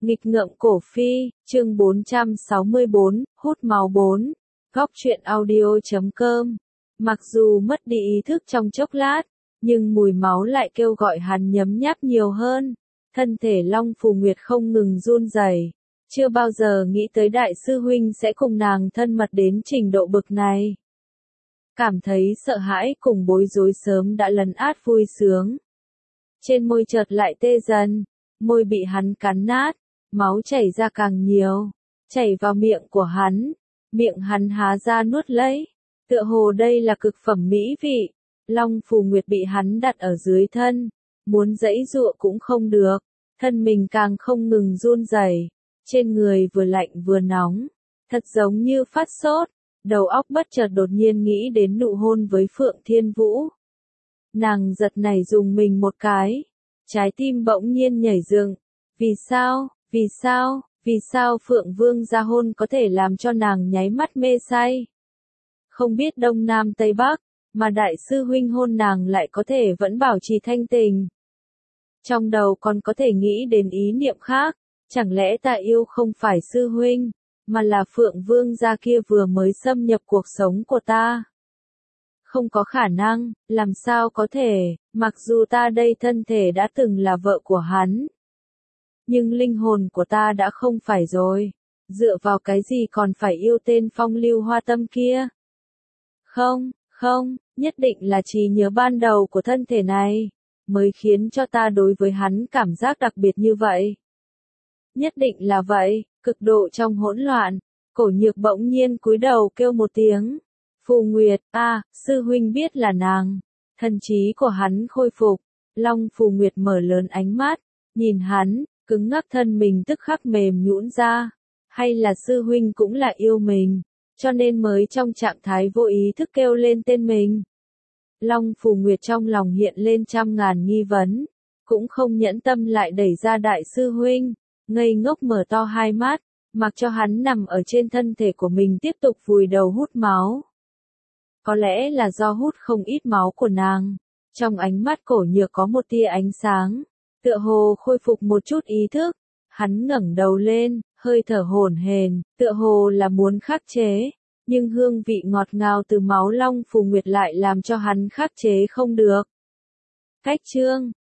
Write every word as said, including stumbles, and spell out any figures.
Nghịch ngợm cổ phi, chương bốn trăm sáu mươi bốn, hút máu bốn. Góc truyện audio chấm com. Mặc dù mất đi ý thức trong chốc lát, nhưng mùi máu lại kêu gọi hắn nhấm nháp nhiều hơn. Thân thể Long Phù Nguyệt không ngừng run rẩy. Chưa bao giờ nghĩ tới đại sư huynh sẽ cùng nàng thân mật đến trình độ bực này. Cảm thấy sợ hãi cùng bối rối sớm đã lấn át vui sướng. Trên môi chợt lại tê dần, môi bị hắn cắn nát. Máu chảy ra càng nhiều, chảy vào miệng của hắn, miệng hắn há ra nuốt lấy, tựa hồ đây là cực phẩm mỹ vị. Long Phù Nguyệt bị hắn đặt ở dưới thân, muốn giãy giụa cũng không được, thân mình càng không ngừng run rẩy, trên người vừa lạnh vừa nóng, thật giống như phát sốt, đầu óc bất chợt đột nhiên nghĩ đến nụ hôn với Phượng Thiên Vũ. Nàng giật nảy dùng mình một cái, trái tim bỗng nhiên nhảy dựng, vì sao? Vì sao, vì sao Phượng Vương gia hôn có thể làm cho nàng nháy mắt mê say? Không biết Đông Nam Tây Bắc, mà đại sư huynh hôn nàng lại có thể vẫn bảo trì thanh tình. Trong đầu còn có thể nghĩ đến ý niệm khác, chẳng lẽ ta yêu không phải sư huynh, mà là Phượng Vương gia kia vừa mới xâm nhập cuộc sống của ta? Không có khả năng, làm sao có thể, mặc dù ta đây thân thể đã từng là vợ của hắn. Nhưng linh hồn của ta đã không phải rồi, dựa vào cái gì còn phải yêu tên phong lưu hoa tâm kia? Không, không, nhất định là trí nhớ ban đầu của thân thể này, mới khiến cho ta đối với hắn cảm giác đặc biệt như vậy. Nhất định là vậy, cực độ trong hỗn loạn, Cổ Nhược bỗng nhiên cúi đầu kêu một tiếng. Phù Nguyệt, a, à, sư huynh biết là nàng. Thần trí của hắn khôi phục, Long Phù Nguyệt mở lớn ánh mắt, nhìn hắn. Cứng ngắc thân mình tức khắc mềm nhũn ra, hay là sư huynh cũng là yêu mình, cho nên mới trong trạng thái vô ý thức kêu lên tên mình. Long Phù Nguyệt trong lòng hiện lên trăm ngàn nghi vấn, cũng không nhẫn tâm lại đẩy ra đại sư huynh, ngây ngốc mở to hai mắt, mặc cho hắn nằm ở trên thân thể của mình tiếp tục vùi đầu hút máu. Có lẽ là do hút không ít máu của nàng, trong ánh mắt Cổ Nhược có một tia ánh sáng. Tựa hồ khôi phục một chút ý thức, hắn ngẩng đầu lên, hơi thở hổn hển, tựa hồ là muốn khắc chế, nhưng hương vị ngọt ngào từ máu Long Phù Nguyệt lại làm cho hắn khắc chế không được. Cách chương